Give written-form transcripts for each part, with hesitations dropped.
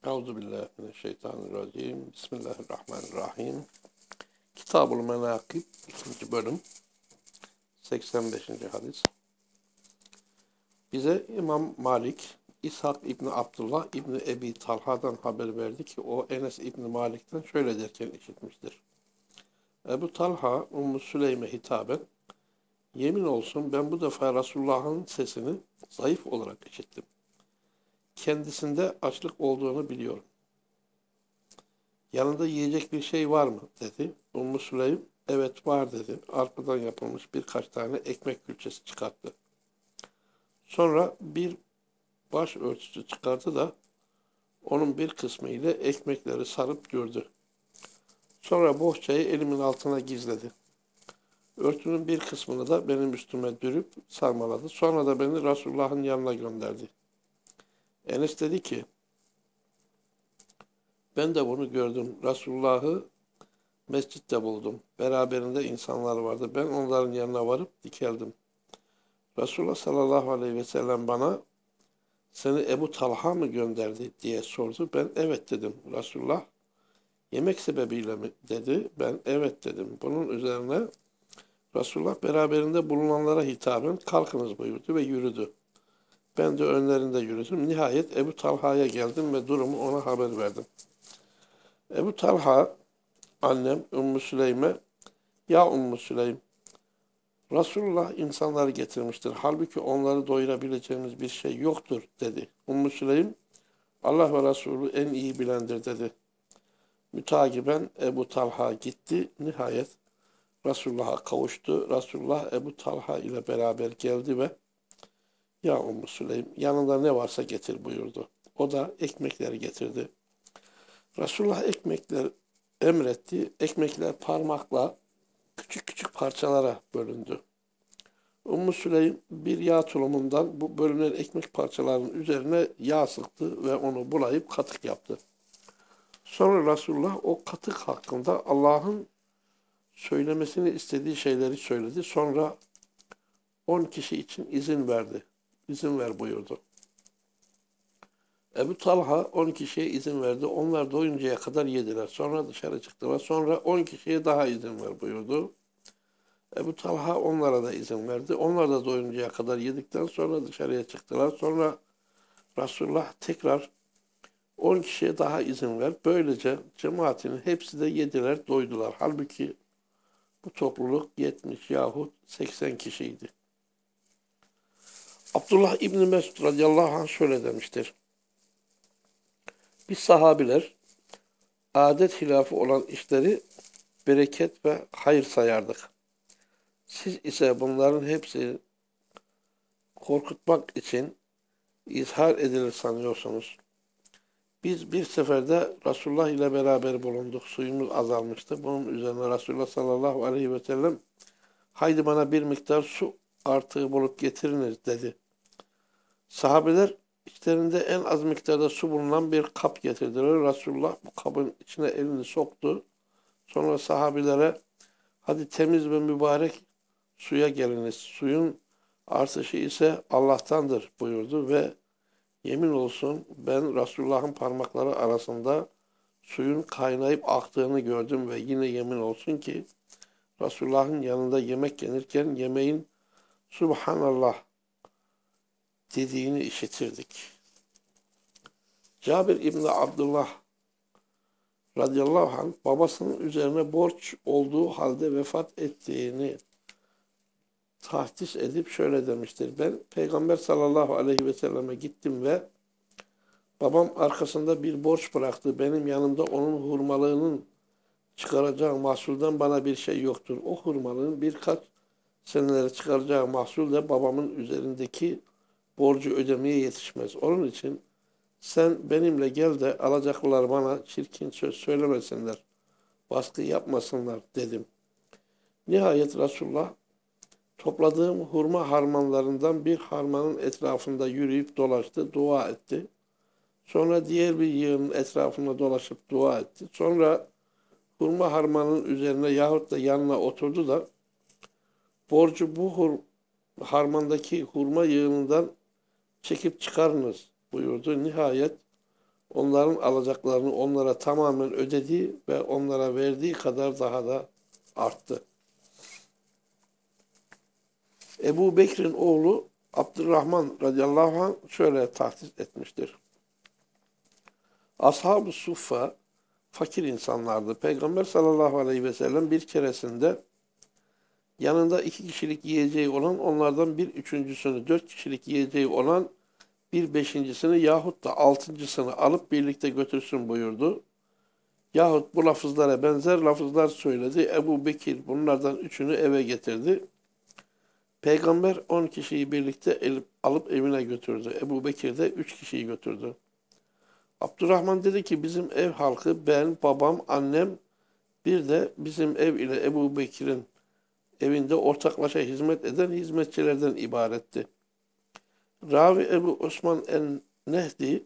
Euzubillahimineşşeytanirracim. Bismillahirrahmanirrahim. Kitab-ül Menakib 2. bölüm 85. hadis. Bize İmam Malik, İshak İbni Abdullah İbni Ebi Talha'dan haber verdi ki o Enes İbni Malik'ten şöyle derken işitmiştir. Ebu Talha Ümmü Süleym'e hitaben, yemin olsun ben bu defa Resulullah'ın sesini zayıf olarak işittim. Kendisinde açlık olduğunu biliyorum. Yanında yiyecek bir şey var mı? Dedi. Ümmü Süleym, evet var dedi. Arpadan yapılmış birkaç tane ekmek külçesi çıkarttı. Sonra bir baş örtüsü çıkardı da onun bir kısmı ile ekmekleri sarıp gördü. Sonra bohçayı elimin altına gizledi. Örtünün bir kısmını da benim üstüme dürüp sarmaladı. Sonra da beni Resulullah'ın yanına gönderdi. Enes dedi ki, ben de bunu gördüm. Resulullah'ı mescitte buldum. Beraberinde insanlar vardı. Ben onların yanına varıp dikeldim. Resulullah sallallahu aleyhi ve sellem bana seni Ebu Talha mı gönderdi diye sordu. Ben evet dedim. Resulullah yemek sebebiyle mi dedi. Ben evet dedim. Bunun üzerine Resulullah beraberinde bulunanlara hitaben kalkınız buyurdu ve yürüdü. Ben de önlerinde yürüdüm. Nihayet Ebu Talha'ya geldim ve durumu ona haber verdim. Ebu Talha annem Ümmü Süleym'e ya Ümmü Süleym Resulullah insanları getirmiştir. Halbuki onları doyurabileceğimiz bir şey yoktur dedi. Ümmü Süleym Allah ve Resulü en iyi bilendir dedi. Mütakiben Ebu Talha gitti. Nihayet Resulullah'a kavuştu. Resulullah Ebu Talha ile beraber geldi ve ya Ümmü Süleym yanında ne varsa getir buyurdu. O da ekmekleri getirdi. Resulullah ekmekler emretti. Ekmekler parmakla küçük küçük parçalara bölündü. Ümmü Süleym bir yağ tulumundan bu bölünen ekmek parçalarının üzerine yağ sıktı ve onu bulayıp katık yaptı. Sonra Resulullah o katık hakkında Allah'ın söylemesini istediği şeyleri söyledi. Sonra 10 kişi için izin verdi. İzin ver buyurdu. Ebu Talha 10 kişiye izin verdi. Onlar doyuncaya kadar yediler. Sonra dışarı çıktılar. Sonra 10 kişiye daha izin ver buyurdu. Ebu Talha onlara da izin verdi. Onlar da doyuncaya kadar yedikten sonra dışarıya çıktılar. Sonra Resulullah tekrar 10 kişiye daha izin ver. Böylece cemaatin hepsi de yediler, doydular. Halbuki bu topluluk 70 yahut 80 kişiydi. Abdullah İbni Mesud radıyallahu anh şöyle demiştir. Biz sahabiler adet hilafı olan işleri bereket ve hayır sayardık. Siz ise bunların hepsini korkutmak için izhar edilir sanıyorsunuz. Biz bir seferde Resulullah ile beraber bulunduk. Suyumuz azalmıştı. Bunun üzerine Resulullah sallallahu aleyhi ve sellem haydi bana bir miktar su artığı bulup getiriniz dedi. Sahabeler içlerinde en az miktarda su bulunan bir kap getirdiler. Resulullah bu kabın içine elini soktu. Sonra sahabilere hadi temiz ve mübarek suya geliniz. Suyun artışı ise Allah'tandır buyurdu ve yemin olsun ben Resulullah'ın parmakları arasında suyun kaynayıp aktığını gördüm ve yine yemin olsun ki Resulullah'ın yanında yemek yenirken yemeğin Subhanallah dediğini işitirdik. Cabir İbni Abdullah radıyallahu anh babasının üzerine borç olduğu halde vefat ettiğini tahdis edip şöyle demiştir. Ben Peygamber sallallahu aleyhi ve selleme gittim ve babam arkasında bir borç bıraktı. Benim yanımda onun hurmalığının çıkaracağı mahsulden bana bir şey yoktur. O hurmalığın birkaç senelere çıkaracağı mahsul de babamın üzerindeki borcu ödemeye yetişmez. Onun için sen benimle gel de alacaklılar bana çirkin söz söylemesinler, baskı yapmasınlar dedim. Nihayet Resulullah topladığım hurma harmanlarından bir harmanın etrafında yürüyüp dolaştı, dua etti. Sonra diğer bir yığının etrafında dolaşıp dua etti. Sonra hurma harmanın üzerine yahut da yanına oturdu da borcu bu harmandaki hurma yığınından çekip çıkarınız buyurdu. Nihayet onların alacaklarını onlara tamamen ödedi ve onlara verdiği kadar daha da arttı. Ebu Bekir'in oğlu Abdurrahman radıyallahu anh şöyle tahsis etmiştir. Ashab-ı Suffa fakir insanlardı. Peygamber sallallahu aleyhi ve sellem bir keresinde yanında 2 kişilik yiyeceği olan onlardan bir üçüncüsünü, 4 kişilik yiyeceği olan bir beşincisini yahut da altıncısını alıp birlikte götürsün buyurdu. Yahut bu lafızlara benzer lafızlar söyledi. Ebu Bekir bunlardan üçünü eve getirdi. Peygamber 10 kişiyi birlikte alıp evine götürdü. Ebu Bekir de 3 kişiyi götürdü. Abdurrahman dedi ki bizim ev halkı ben, babam, annem bir de bizim ev ile Ebu Bekir'in evinde ortaklaşa hizmet eden hizmetçilerden ibaretti. Ravi Ebu Osman el-Nehdi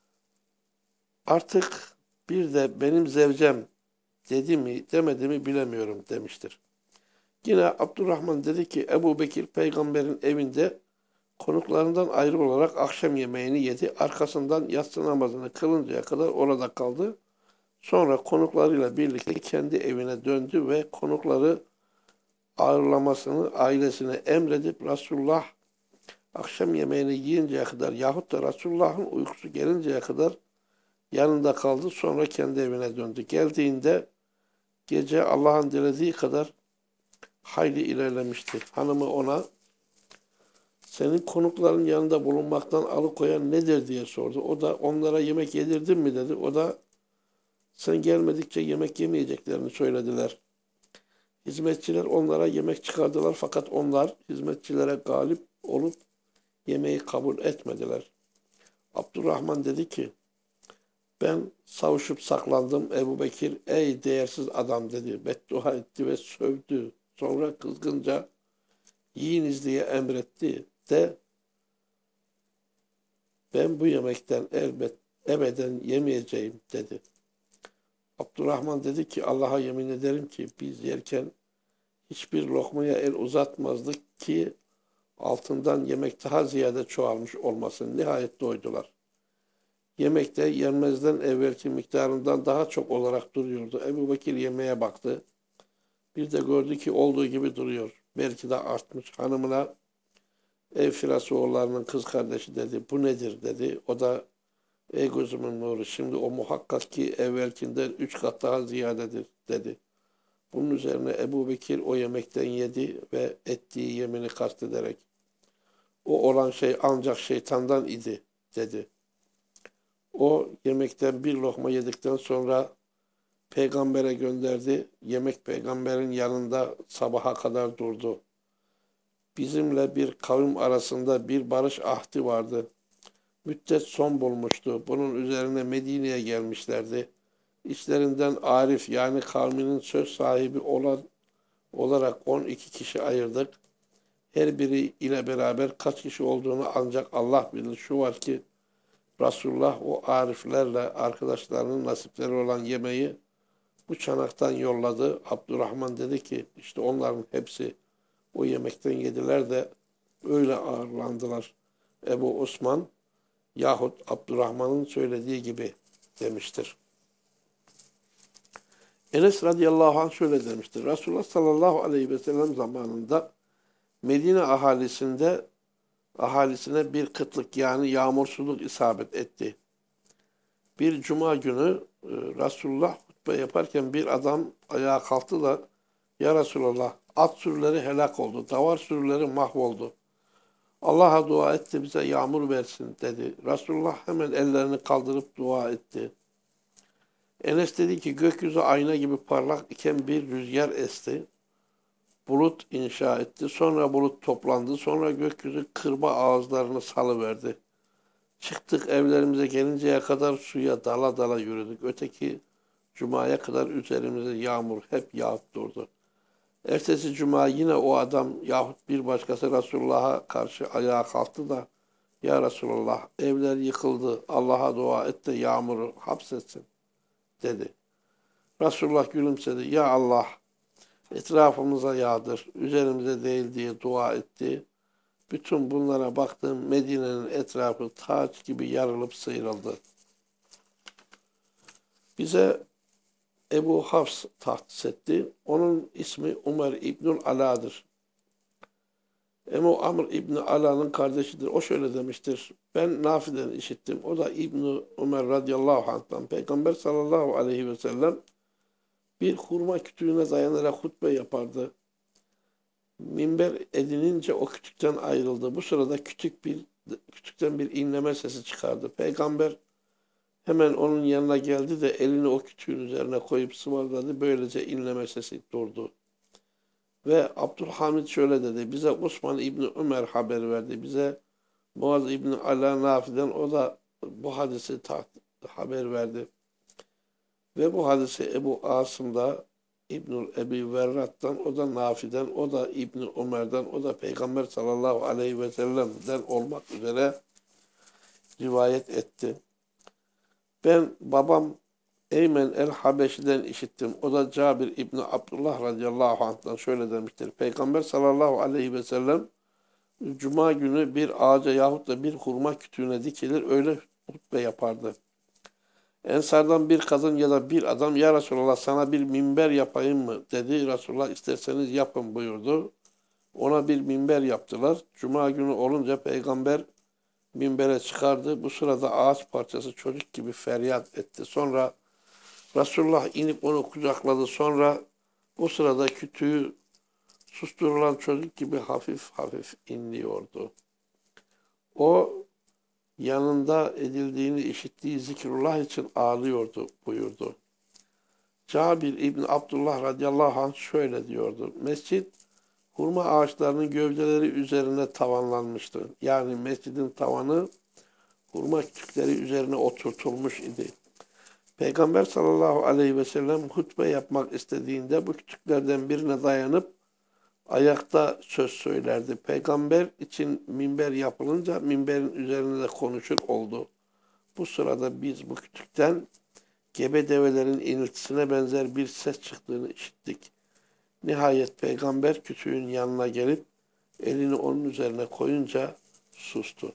artık bir de benim zevcem dedi mi demedi mi bilemiyorum demiştir. Yine Abdurrahman dedi ki Ebu Bekir peygamberin evinde konuklarından ayrı olarak akşam yemeğini yedi. Arkasından yatsı namazını kılıncaya kadar orada kaldı. Sonra konuklarıyla birlikte kendi evine döndü ve konukları ağırlamasını ailesine emredip Resulullah akşam yemeğini yiyinceye kadar yahut da Resulullah'ın uykusu gelinceye kadar yanında kaldı. Sonra kendi evine döndü. Geldiğinde gece Allah'ın dilediği kadar hayli ilerlemişti. Hanımı ona senin konukların yanında bulunmaktan alıkoyan nedir diye sordu. O da onlara yemek yedirdin mi dedi. O da sen gelmedikçe yemek yemeyeceklerini söylediler. Hizmetçiler onlara yemek çıkardılar fakat onlar hizmetçilere galip olup yemeği kabul etmediler. Abdurrahman dedi ki ben savuşup saklandım. Ebu Bekir ey değersiz adam dedi. Beddua etti ve sövdü. Sonra kızgınca yiyiniz diye emretti de ben bu yemekten ebeden yemeyeceğim dedi. Abdurrahman dedi ki Allah'a yemin ederim ki biz yerken hiçbir lokmaya el uzatmazdık ki altından yemek daha ziyade çoğalmış olmasın. Nihayet doydular. Yemekte yenmezden evvelki miktarından daha çok olarak duruyordu. Ebu Bekir yemeğe baktı. Bir de gördü ki olduğu gibi duruyor. Belki de artmış. Hanımına ev Firasoğullarının kız kardeşi dedi. Bu nedir dedi. O da ey gözümün nuru şimdi o muhakkak ki evvelkinden 3 kat daha ziyadedir dedi. Bunun üzerine Ebu Bekir o yemekten yedi ve ettiği yemini kastederek o olan şey ancak şeytandan idi dedi. O yemekten bir lokma yedikten sonra peygambere gönderdi. Yemek peygamberin yanında sabaha kadar durdu. Bizimle bir kavim arasında bir barış ahdi vardı. Müddet son bulmuştu. Bunun üzerine Medine'ye gelmişlerdi. İçlerinden Arif yani kavminin söz sahibi olarak 12 kişi ayırdık. Her biri ile beraber kaç kişi olduğunu ancak Allah bilir. Şu var ki Resulullah o ariflerle arkadaşlarının nasipleri olan yemeği bu çanaktan yolladı. Abdurrahman dedi ki işte onların hepsi o yemekten yediler de öyle ağırlandılar. Ebu Osman yahut Abdurrahman'ın söylediği gibi demiştir. Enes radıyallahu anh şöyle demiştir. Resulullah sallallahu aleyhi ve sellem zamanında Medine ahalisine bir kıtlık yani yağmursuzluk isabet etti. Bir cuma günü Resulullah hutbe yaparken bir adam ayağa kalktı da ya Resulallah at sürüleri helak oldu, davar sürüleri mahvoldu. Allah'a dua etti bize yağmur versin dedi. Resulullah hemen ellerini kaldırıp dua etti. Enes dedi ki gökyüzü ayna gibi parlak iken bir rüzgar esti. Bulut inşa etti. Sonra bulut toplandı. Sonra gökyüzü kırba ağızlarını salıverdi. Çıktık evlerimize gelinceye kadar suya dala dala yürüdük. Öteki cumaya kadar üzerimize yağmur hep yağıp durdu. Ertesi cuma yine o adam yahut bir başkası Resulullah'a karşı ayağa kalktı da ya Resulullah evler yıkıldı. Allah'a dua et de yağmuru hapsetsin dedi. Resulullah gülümsedi. Ya Allah etrafımıza yağdır, üzerimize değil diye dua etti. Bütün bunlara baktım Medine'nin etrafı taç gibi yarılıp sıyrıldı. Bize Ebu Hafs tahsis etti. Onun ismi Ömer İbnül Ala'dır. Ebu Amr İbni Ala'nın kardeşidir. O şöyle demiştir. Ben Nafi'den işittim. O da İbni Ömer radıyallahu anh'tan. Peygamber sallallahu aleyhi ve sellem bir hurma kütüğüne dayanarak hutbe yapardı. Minber edinince o kütükten ayrıldı. Bu sırada kütükten bir inleme sesi çıkardı. Peygamber hemen onun yanına geldi de elini o kütüğün üzerine koyup sıvazladı. Böylece inleme sesi durdu. Ve Abdülhamid şöyle dedi. Bize Osman İbni Ömer haber verdi. Bize Muaz İbni Ala Nafi'den o da bu hadisi haber verdi. Ve bu hadisi Ebu Asım'da İbnül Ebi Verrat'tan, o da Nafi'den, o da İbni Ömer'den, o da Peygamber sallallahu aleyhi ve sellem'den olmak üzere rivayet etti. Ben babam Eymen el-Habeşi'den işittim. O da Cabir İbni Abdullah radıyallahu anh'tan şöyle demiştir. Peygamber sallallahu aleyhi ve sellem Cuma günü bir ağaca yahut da bir hurma kütüğüne dikilir, öyle hutbe yapardı. Ensardan bir kadın ya da bir adam, ya Resulallah sana bir minber yapayım mı dedi. Resulullah isterseniz yapın buyurdu. Ona bir minber yaptılar. Cuma günü olunca peygamber minbere çıkardı. Bu sırada ağaç parçası çocuk gibi feryat etti. Sonra Resulullah inip onu kucakladı. Sonra o sırada kütüğü susturulan çocuk gibi hafif hafif inliyordu. O yanında edildiğini işittiği zikrullah için ağlıyordu buyurdu. Cabir İbni Abdullah radıyallahu anh şöyle diyordu. Mescid hurma ağaçlarının gövdeleri üzerine tavanlanmıştı. Yani mescidin tavanı hurma kütükleri üzerine oturtulmuş idi. Peygamber sallallahu aleyhi ve sellem hutbe yapmak istediğinde bu kütüklerden birine dayanıp ayakta söz söylerdi. Peygamber için minber yapılınca minberin üzerinde de konuşur oldu. Bu sırada biz bu kütükten gebe develerin iniltisine benzer bir ses çıktığını işittik. Nihayet peygamber kütüğün yanına gelip elini onun üzerine koyunca sustu.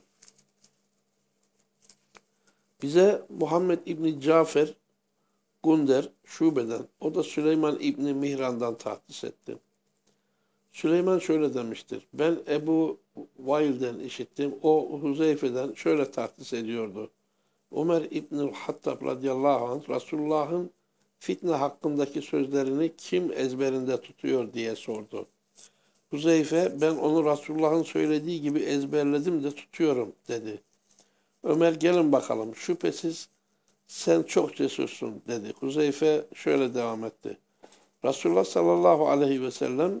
Bize Muhammed İbni Cafer Gunder Şube'den, o da Süleyman İbni Mihran'dan tahsis etti. Süleyman şöyle demiştir. Ben Ebu Vail'den işittim. O Huzeyfe'den şöyle tahsis ediyordu. Ömer İbnül Hattab radıyallahu anh Resulullah'ın fitne hakkındaki sözlerini kim ezberinde tutuyor diye sordu. Huzeyfe ben onu Resulullah'ın söylediği gibi ezberledim de tutuyorum dedi. Ömer gelin bakalım şüphesiz sen çok cesursun dedi. Huzeyfe şöyle devam etti. Resulullah sallallahu aleyhi ve sellem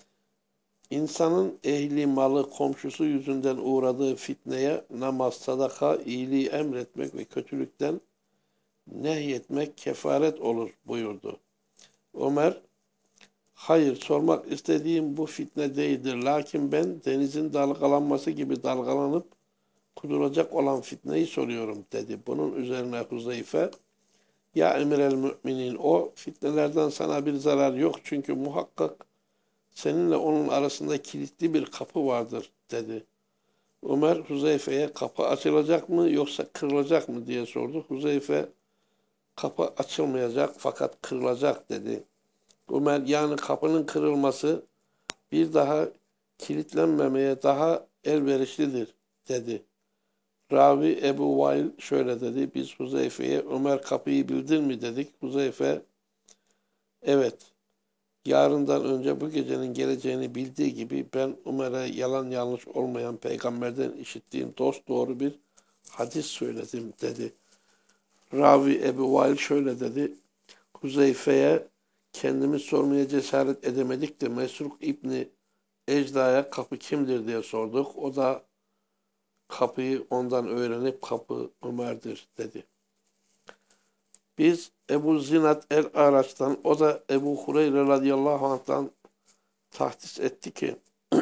İnsanın ehli malı komşusu yüzünden uğradığı fitneye namaz, sadaka, iyiliği emretmek ve kötülükten nehyetmek kefaret olur buyurdu. Ömer, hayır sormak istediğim bu fitne değildir. Lakin ben denizin dalgalanması gibi dalgalanıp kuduracak olan fitneyi soruyorum dedi. Bunun üzerine Huzeyfe, ya emir-el müminin o fitnelerden sana bir zarar yok çünkü muhakkak seninle onun arasında kilitli bir kapı vardır dedi. Ömer Huzeyfe'ye kapı açılacak mı yoksa kırılacak mı diye sordu. Huzeyfe kapı açılmayacak fakat kırılacak dedi. Ömer yani kapının kırılması bir daha kilitlenmemeye daha elverişlidir dedi. Ravi Ebu Vail şöyle dedi. Biz Huzeyfe'ye Ömer kapıyı bildin mi dedik. Huzeyfe evet. Yarından önce bu gecenin geleceğini bildiği gibi ben Ömer'e yalan yanlış olmayan peygamberden işittiğim dosdoğru bir hadis söyledim dedi. Ravi Ebu Vail şöyle dedi. Huzeyfe'ye kendimiz sormaya cesaret edemedik de Mesruk İbni Ecda'ya kapı kimdir diye sorduk. O da kapıyı ondan öğrenip kapı Ömer'dir dedi. Biz Ebu Zinat el-Araç'tan, o da Ebu Hureyre radıyallahu anh'tan tahsis etti ki,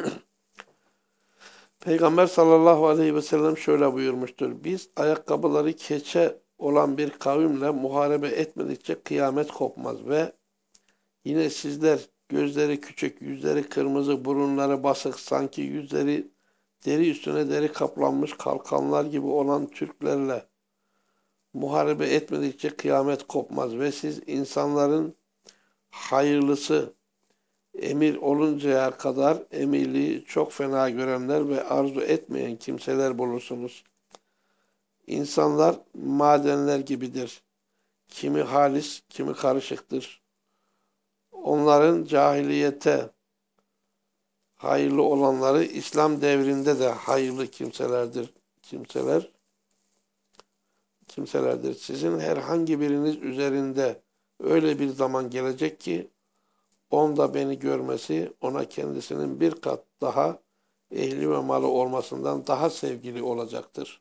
Peygamber sallallahu aleyhi ve sellem şöyle buyurmuştur. Biz ayakkabıları keçe olan bir kavimle muharebe etmedikçe kıyamet kopmaz ve yine sizler gözleri küçük, yüzleri kırmızı, burunları basık, sanki yüzleri deri üstüne deri kaplanmış kalkanlar gibi olan Türklerle muharebe etmedikçe kıyamet kopmaz ve siz insanların hayırlısı emir oluncaya kadar emirliği çok fena görenler ve arzu etmeyen kimseler bulursunuz. İnsanlar madenler gibidir. Kimi halis, kimi karışıktır. Onların cahiliyete hayırlı olanları İslam devrinde de hayırlı kimselerdir. Sizin herhangi biriniz üzerinde öyle bir zaman gelecek ki onda beni görmesi ona kendisinin bir kat daha ehli ve malı olmasından daha sevgili olacaktır.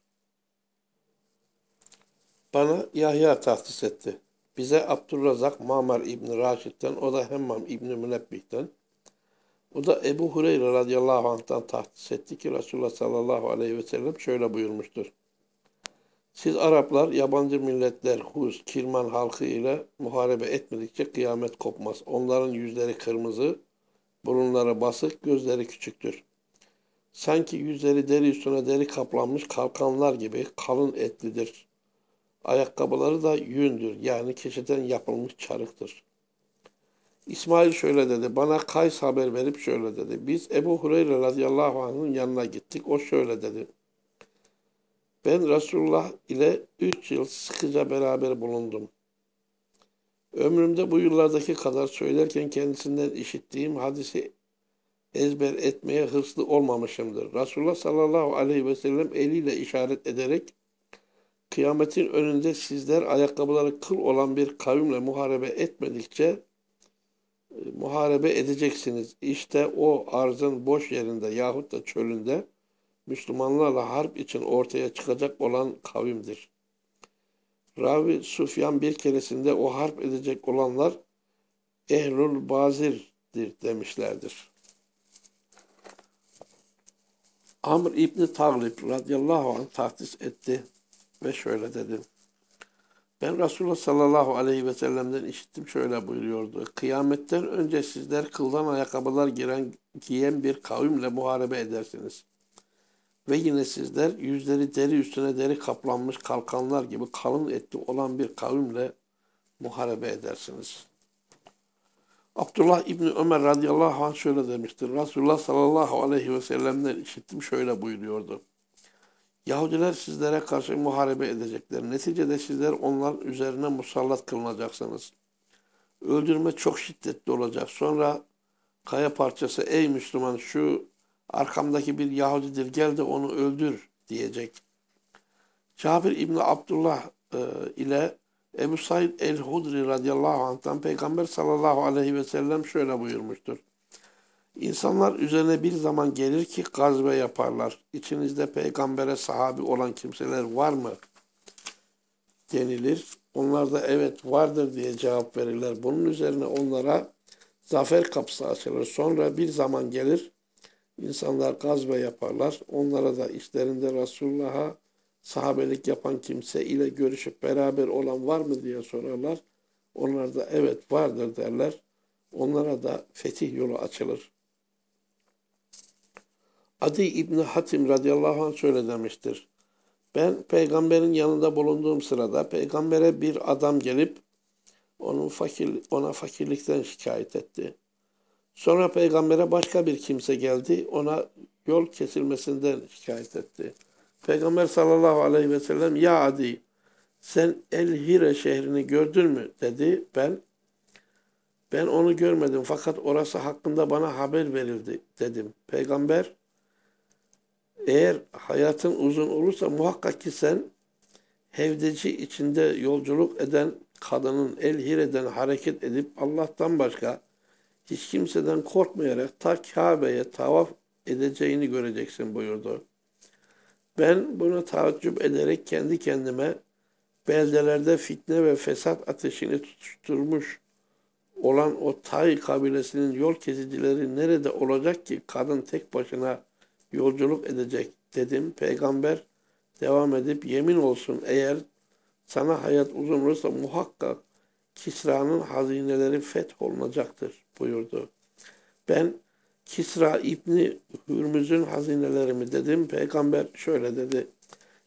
Bana Yahya tahsis etti. Bize Abdurrazak Mamar İbni Raşid'den, o da Hemmam İbni Münebbih'ten, o da Ebu Hureyre radıyallahu anh'tan tahsis etti ki Resulullah sallallahu aleyhi ve sellem şöyle buyurmuştur. Siz Araplar yabancı milletler Huz, Kirman halkı ile muharebe etmedikçe kıyamet kopmaz. Onların yüzleri kırmızı, burunları basık, gözleri küçüktür. Sanki yüzleri deri üstüne deri kaplanmış kalkanlar gibi kalın etlidir. Ayakkabıları da yündür, yani keçeden yapılmış çarıktır. İsmail şöyle dedi, bana Kays haber verip şöyle dedi. Biz Ebu Hureyre radıyallahu anh'ın yanına gittik, o şöyle dedi. Ben Resulullah ile 3 yıl sıkıca beraber bulundum. Ömrümde bu yıllardaki kadar söylerken kendisinden işittiğim hadisi ezber etmeye hırslı olmamışımdır. Resulullah sallallahu aleyhi ve sellem eliyle işaret ederek kıyametin önünde sizler ayakkabıları kıl olan bir kavimle muharebe etmedikçe muharebe edeceksiniz. İşte o arzın boş yerinde yahut da çölünde Müslümanlarla harp için ortaya çıkacak olan kavimdir. Ravi Sufyan bir keresinde o harp edecek olanlar Ehlul Bazir'dir demişlerdir. Amr İbni Taglib radıyallahu anh tahsis etti ve şöyle dedi. Ben Resulullah sallallahu aleyhi ve sellem'den işittim, şöyle buyuruyordu. Kıyametten önce sizler kıldan ayakkabılar giyen bir kavimle muharebe edersiniz. Ve yine sizler yüzleri deri üstüne deri kaplanmış kalkanlar gibi kalın etli olan bir kavimle muharebe edersiniz. Abdullah İbni Ömer radıyallahu anh şöyle demiştir. Resulullah sallallahu aleyhi ve sellem'den işittim, şöyle buyuruyordu. Yahudiler sizlere karşı muharebe edecekler. Neticede sizler onların üzerine musallat kılınacaksınız. Öldürme çok şiddetli olacak. Sonra kaya parçası, ey Müslüman şu arkamdaki bir Yahudidir, gel de onu öldür diyecek. Cabir İbni Abdullah ile Ebu Said el-Hudri radıyallahu anh'tan Peygamber sallallahu aleyhi ve sellem şöyle buyurmuştur. İnsanlar üzerine bir zaman gelir ki gazve yaparlar. İçinizde peygambere sahabi olan kimseler var mı? Denilir. Onlar da evet vardır diye cevap verirler. Bunun üzerine onlara zafer kapısı açılır. Sonra bir zaman gelir, insanlar gazve yaparlar. Onlara da işlerinde Resulullah'a sahabelik yapan kimse ile görüşüp beraber olan var mı diye sorarlar. Onlar da evet vardır derler. Onlara da fetih yolu açılır. Adi İbni Hatim radıyallahu anh şöyle demiştir. Ben peygamberin yanında bulunduğum sırada peygambere bir adam gelip ona fakirlikten şikayet etti. Sonra peygambere başka bir kimse geldi, ona yol kesilmesinden şikayet etti. Peygamber sallallahu aleyhi ve sellem ya Adi sen El-Hire şehrini gördün mü dedi. Ben onu görmedim fakat orası hakkında bana haber verildi dedim. Peygamber eğer hayatın uzun olursa muhakkak ki sen hevdeci içinde yolculuk eden kadının El-Hire'den hareket edip Allah'tan başka hiç kimseden korkmayarak ta Kabe'ye tavaf edeceğini göreceksin buyurdu. Ben bunu taaccüp ederek kendi kendime beldelerde fitne ve fesat ateşini tutuşturmuş olan o Tay kabilesinin yol kesicileri nerede olacak ki kadın tek başına yolculuk edecek dedim. Peygamber devam edip yemin olsun eğer sana hayat uzun olursa muhakkak Kisra'nın hazineleri fetholunacaktır buyurdu. Ben Kisra İbni Hürmüz'ün hazineleri mi dedim. Peygamber şöyle dedi.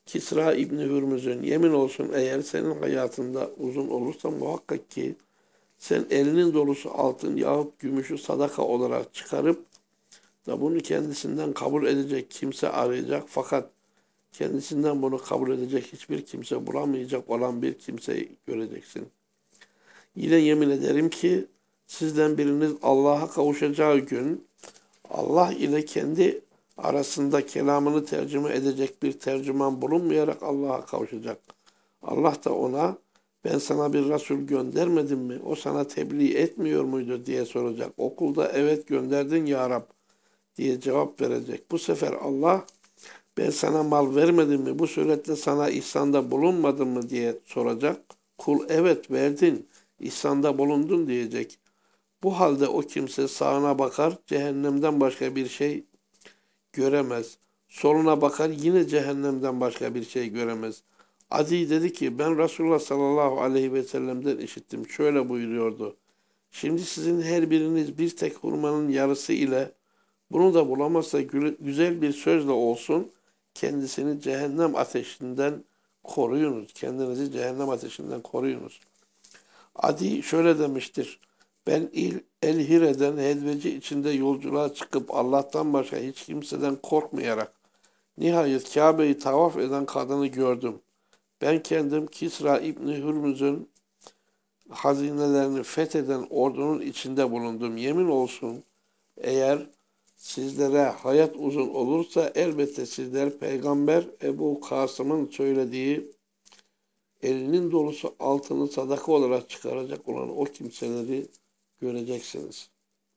Kisra İbni Hürmüz'ün yemin olsun eğer senin hayatında uzun olursa muhakkak ki sen elinin dolusu altın yahut gümüşü sadaka olarak çıkarıp da bunu kendisinden kabul edecek kimse arayacak fakat kendisinden bunu kabul edecek hiçbir kimse bulamayacak olan bir kimseyi göreceksin. Yine yemin ederim ki sizden biriniz Allah'a kavuşacağı gün Allah ile kendi arasında kelamını tercüme edecek bir tercüman bulunmayarak Allah'a kavuşacak. Allah da ona ben sana bir Resul göndermedim mi? O sana tebliğ etmiyor muydu diye soracak. Okulda evet gönderdin ya Rab diye cevap verecek. Bu sefer Allah ben sana mal vermedim mi? Bu suretle sana ihsanda bulunmadım mı diye soracak. Kul evet verdin, ihsanda bulundun diyecek. Bu halde o kimse sağına bakar, cehennemden başka bir şey göremez. Soluna bakar, yine cehennemden başka bir şey göremez. Adi dedi ki, ben Resulullah sallallahu aleyhi ve sellem'den işittim. Şöyle buyuruyordu. Şimdi sizin her biriniz bir tek hurmanın yarısı ile bunu da bulamazsa güzel bir sözle olsun, kendisini cehennem ateşinden koruyunuz. Kendinizi cehennem ateşinden koruyunuz. Adi şöyle demiştir. Ben El-Hire'den helveci içinde yolculuğa çıkıp Allah'tan başka hiç kimseden korkmayarak nihayet Kabe'yi tavaf eden kadını gördüm. Ben kendim Kisra İbni Hürmüz'ün hazinelerini fetheden ordunun içinde bulundum. Yemin olsun eğer sizlere hayat uzun olursa elbette sizler Peygamber Ebu Kasım'ın söylediği elinin dolusu altını sadaka olarak çıkaracak olan o kimseleri göreceksiniz.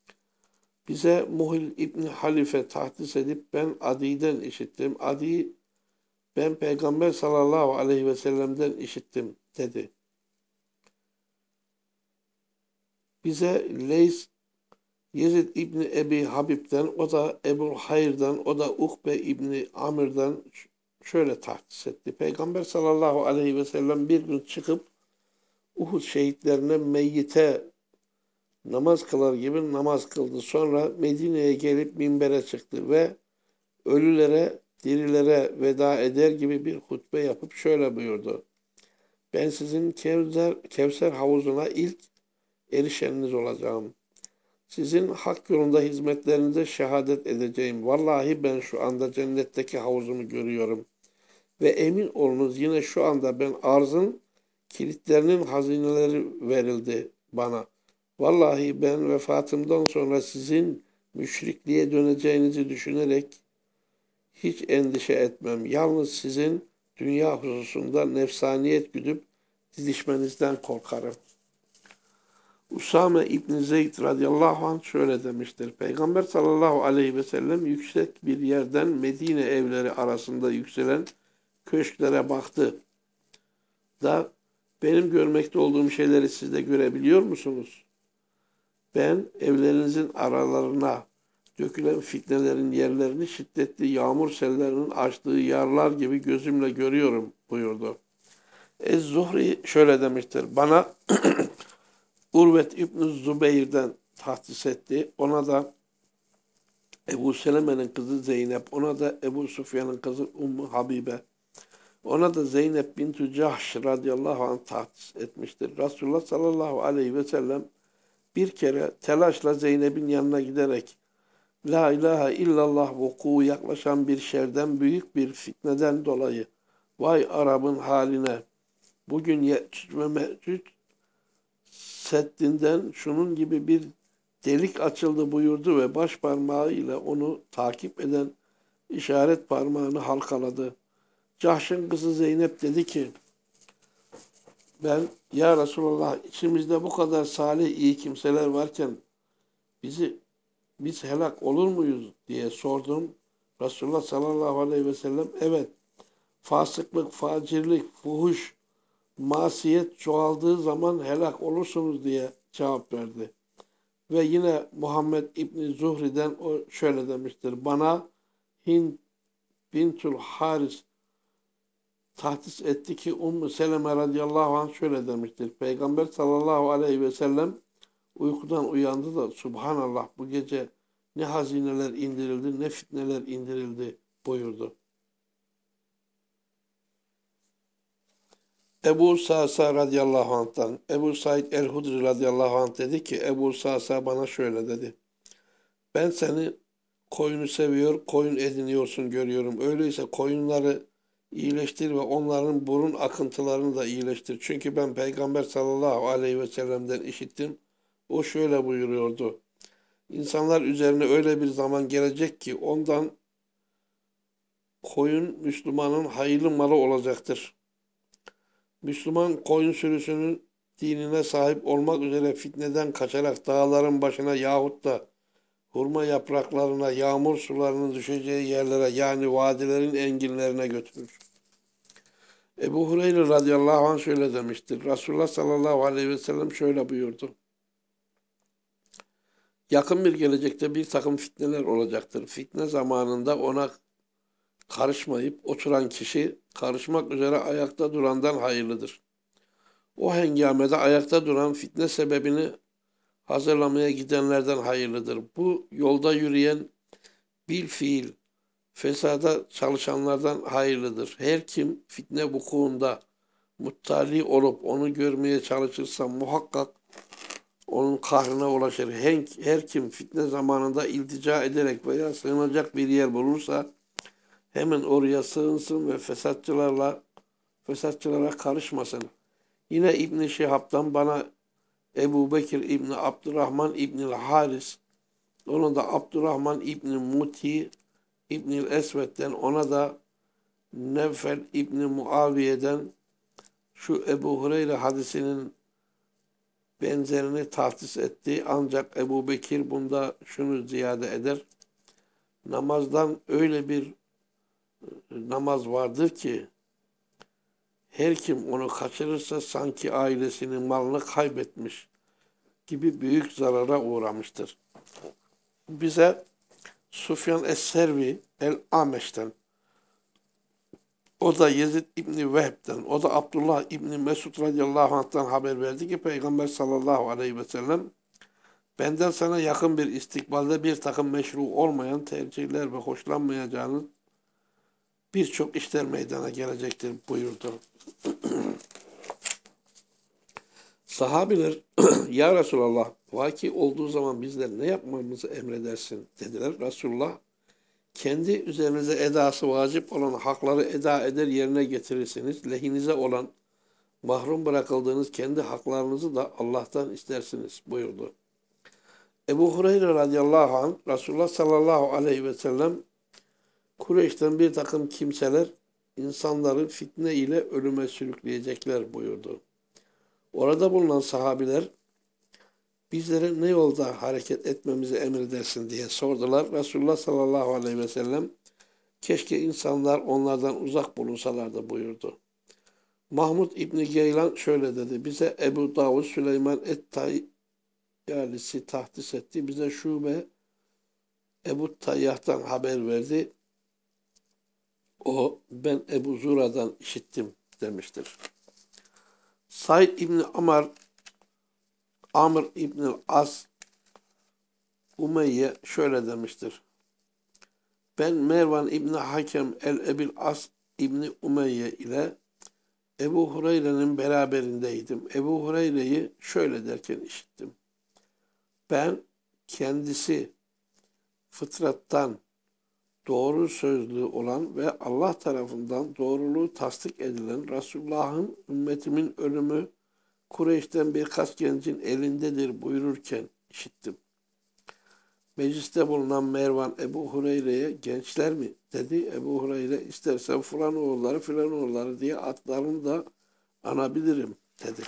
Bize Muhil İbni Halife tahdis edip ben Adi'den işittim. Adi ben Peygamber sallallahu aleyhi ve sellem'den işittim dedi. Bize Leys Yezid İbni Ebi Habib'den, o da Ebu Hayr'dan, o da Ukbe İbni Amir'den şöyle tahdis etti. Peygamber sallallahu aleyhi ve sellem bir gün çıkıp Uhud şehitlerine meyyite namaz kılar gibi namaz kıldı. Sonra Medine'ye gelip minbere çıktı ve ölülere, dirilere veda eder gibi bir hutbe yapıp şöyle buyurdu. Ben sizin Kevser havuzuna ilk erişeniniz olacağım. Sizin hak yolunda hizmetlerinize şehadet edeceğim. Vallahi ben şu anda cennetteki havuzumu görüyorum. Ve emin olunuz yine şu anda ben arzın kilitlerinin hazineleri verildi bana. Vallahi ben vefatımdan sonra sizin müşrikliğe döneceğinizi düşünerek hiç endişe etmem. Yalnız sizin dünya hususunda nefsaniyet güdüp didişmenizden korkarım. Usame İbni Zeyd radıyallahu anh şöyle demiştir. Peygamber sallallahu aleyhi ve sellem yüksek bir yerden Medine evleri arasında yükselen köşklere baktı da benim görmekte olduğum şeyleri siz de görebiliyor musunuz? Ben evlerinizin aralarına dökülen fitnelerin yerlerini şiddetli yağmur sellerinin açtığı yarlar gibi gözümle görüyorum buyurdu. Ez-Zuhri şöyle demiştir. Bana Urvet İbn Zübeyr'den tahdis etti. Ona da Ebu Seleme'nin kızı Zeynep, ona da Ebu Sufyan'ın kızı Ummu Habibe, ona da Zeynep bintü Cahş radıyallahu anh tahdis etmiştir. Resulullah sallallahu aleyhi ve sellem bir kere telaşla Zeynep'in yanına giderek La ilahe illallah vuku yaklaşan bir şerden büyük bir fitneden dolayı vay Arap'ın haline bugün Yecüc ve Mecüc seddinden şunun gibi bir delik açıldı buyurdu ve baş parmağı ile onu takip eden işaret parmağını halkaladı. Cahş'ın kızı Zeynep dedi ki ben ya Resulallah içimizde bu kadar salih iyi kimseler varken biz helak olur muyuz diye sordum. Resulullah sallallahu aleyhi ve sellem evet fasıklık, facirlik, fuhuş, masiyet çoğaldığı zaman helak olursunuz diye cevap verdi. Ve yine Muhammed İbni Zuhri'den o şöyle demiştir. Bana Hind bintül Haris tahdis etti ki Ummu Seleme radıyallahu anh şöyle demiştir. Peygamber sallallahu aleyhi ve sellem uykudan uyandı da Subhanallah bu gece ne hazineler indirildi ne fitneler indirildi buyurdu. Ebu Sa'sa radıyallahu anh'tan, Ebu Said el-Hudri radıyallahu anh dedi ki, Ebu Sa'sa bana şöyle dedi. Ben seni koyunu seviyor, koyun ediniyorsun görüyorum. Öyleyse koyunları iyileştir ve onların burun akıntılarını da iyileştir. Çünkü ben Peygamber sallallahu aleyhi ve sellem'den işittim. O şöyle buyuruyordu. İnsanlar üzerine öyle bir zaman gelecek ki ondan koyun Müslümanın hayırlı malı olacaktır. Müslüman koyun sürüsünün dinine sahip olmak üzere fitneden kaçarak dağların başına yahut da hurma yapraklarına, yağmur sularının düşeceği yerlere yani vadilerin enginlerine götürür. Ebu Hureyre radıyallahu anh şöyle demiştir. Resulullah sallallahu aleyhi ve sellem şöyle buyurdu. Yakın bir gelecekte bir takım fitneler olacaktır. Fitne zamanında ona karışmayıp oturan kişi karışmak üzere ayakta durandan hayırlıdır. O hengamede ayakta duran fitne sebebini hazırlamaya gidenlerden hayırlıdır. Bu yolda yürüyen bil fiil fesada çalışanlardan hayırlıdır. Her kim fitne vukuunda muttali olup onu görmeye çalışırsa muhakkak onun kahrına ulaşır. Her kim fitne zamanında iltica ederek veya sığınacak bir yer bulursa hemen oraya sığınsın ve fesatçılara karışmasın. Yine İbn-i Şihab'dan bana Ebu Bekir İbni Abdurrahman İbnil Haris, ona da Abdurrahman İbni Muti İbnil Esved'den, ona da Nevfel İbni Muaviye'den şu Ebu Hureyre hadisinin benzerini tahsis etti. Ancak Ebu Bekir bunda şunu ziyade eder. Namazdan öyle bir namaz vardır ki her kim onu kaçırırsa sanki ailesinin malını kaybetmiş gibi büyük zarara uğramıştır. Bize Sufyan es-Servi el-Ameş'ten, o da Yezid İbni Vehb'den, o da Abdullah İbni Mesud radıyallahu anh'tan haber verdi ki Peygamber sallallahu aleyhi ve sellem benden sana yakın bir istikbalde bir takım meşru olmayan tercihler ve hoşlanmayacağınız birçok işler meydana gelecektir buyurdu. Sahabiler ya Resulallah vaki olduğu zaman bizler ne yapmamızı emredersin dediler. Resulullah kendi üzerinize edası vacip olan hakları eda eder yerine getirirsiniz. Lehinize olan mahrum bırakıldığınız kendi haklarınızı da Allah'tan istersiniz buyurdu. Ebu Hureyre radıyallahu anh Resulullah sallallahu aleyhi ve sellem Kureyş'ten bir takım kimseler insanları fitne ile ölüme sürükleyecekler buyurdu. Orada bulunan sahabiler bizlere ne yolda hareket etmemizi emredersin diye sordular. Resulullah sallallahu aleyhi ve sellem keşke insanlar onlardan uzak bulunsalardı buyurdu. Mahmud İbni Geylan şöyle dedi. Bize Ebu Davud Süleyman et-Tayyalisi tahdis etti. Bize Şube Ebu Tayyah'tan haber verdi. O ben Ebu Zura'dan işittim demiştir. Said İbni Amr İbni As Umeyye şöyle demiştir. Ben Mervan İbni Hakem el-Ebil As İbni Umeyye ile Ebu Hureyre'nin beraberindeydim. Ebu Hureyre'yi şöyle derken işittim. Ben kendisi fıtrattan doğru sözlü olan ve Allah tarafından doğruluğu tasdik edilen Resulullah'ın ümmetimin ölümü Kureyş'ten birkaç gencin elindedir buyururken işittim. Mecliste bulunan Mervan Ebu Hureyre'ye gençler mi dedi. Ebu Hureyre istersen filan oğulları filan oğulları diye adlarını da anabilirim dedi.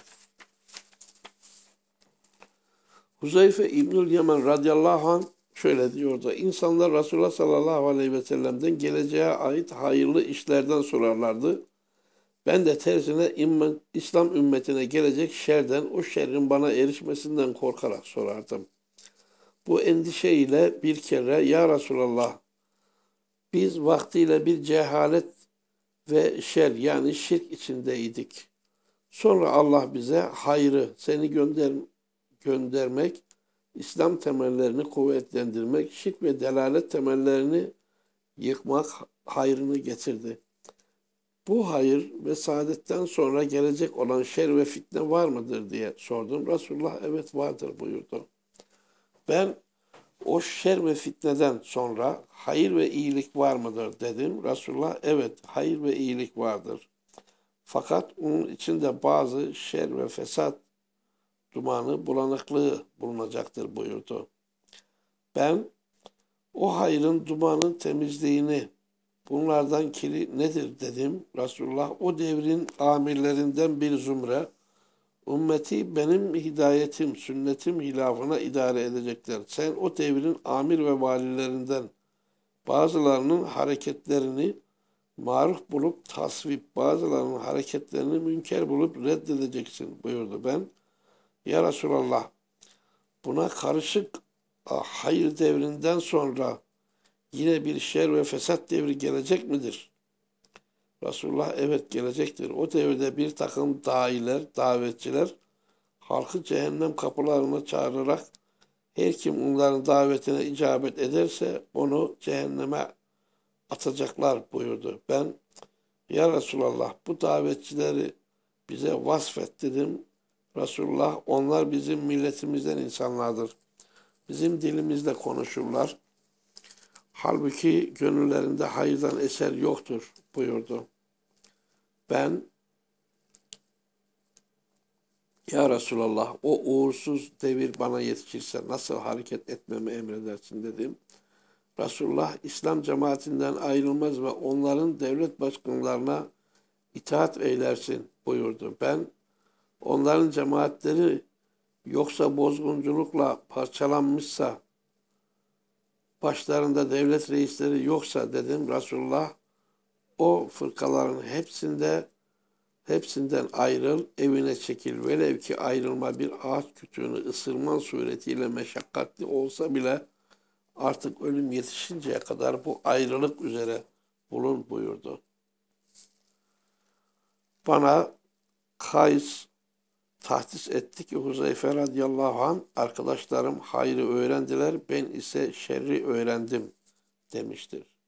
Huzeyfe İbnül Yemen radıyallahu anh şöyle diyordu. İnsanlar Resulullah sallallahu aleyhi ve sellem'den geleceğe ait hayırlı işlerden sorarlardı. Ben de tersine İslam ümmetine gelecek şerden, o şerrin bana erişmesinden korkarak sorardım. Bu endişeyle bir kere ya Resulallah biz vaktiyle bir cehalet ve şer yani şirk içindeydik. Sonra Allah bize hayrı seni göndermek, İslam temellerini kuvvetlendirmek, şirk ve delalet temellerini yıkmak hayrını getirdi. bu hayır ve saadetten sonra gelecek olan şer ve fitne var mıdır diye sordum. Resulullah evet vardır buyurdu. Ben o şer ve fitneden sonra hayır ve iyilik var mıdır dedim. Resulullah evet hayır ve iyilik vardır. Fakat onun içinde bazı şer ve fesat dumanı, bulanıklığı bulunacaktır buyurdu. Ben o hayrın dumanın temizliğini, bunlardan kiri nedir dedim. Resulullah o devrin amirlerinden bir zümre, ümmeti benim hidayetim, sünnetim hilafına idare edecekler. Sen o devrin amir ve valilerinden bazılarının hareketlerini maruf bulup tasvip, bazılarının hareketlerini münker bulup reddedeceksin buyurdu. Ben, ya Resulallah, buna karışık hayır devrinden sonra yine bir şer ve fesat devri gelecek midir? Resulullah evet gelecektir. O devirde bir takım dailer, davetçiler halkı cehennem kapılarına çağırarak her kim onların davetine icabet ederse onu cehenneme atacaklar buyurdu. Ben, ya Resulallah, bu davetçileri bize vasfet dedim. Resulullah onlar bizim milletimizden insanlardır. Bizim dilimizle konuşurlar. Halbuki gönüllerinde hayırdan eser yoktur buyurdu. Ben, ya Resulallah, o uğursuz devir bana yetişirse nasıl hareket etmemi emredersin dedim. Resulullah İslam cemaatinden ayrılmaz ve onların devlet başkanlarına itaat eylersin buyurdu. Ben, onların cemaatleri yoksa bozgunculukla parçalanmışsa, başlarında devlet reisleri yoksa dedim. Resulullah o fırkaların hepsinden ayrıl, evine çekil. Velev ki ayrılma bir ağaç kütüğünü ısırman suretiyle meşakkatli olsa bile artık ölüm yetişinceye kadar bu ayrılık üzere bulun buyurdu. Bana Kays tahsis etti ki Huzeyfe radıyallahu anh arkadaşlarım hayrı öğrendiler, ben ise şerri öğrendim demiştir.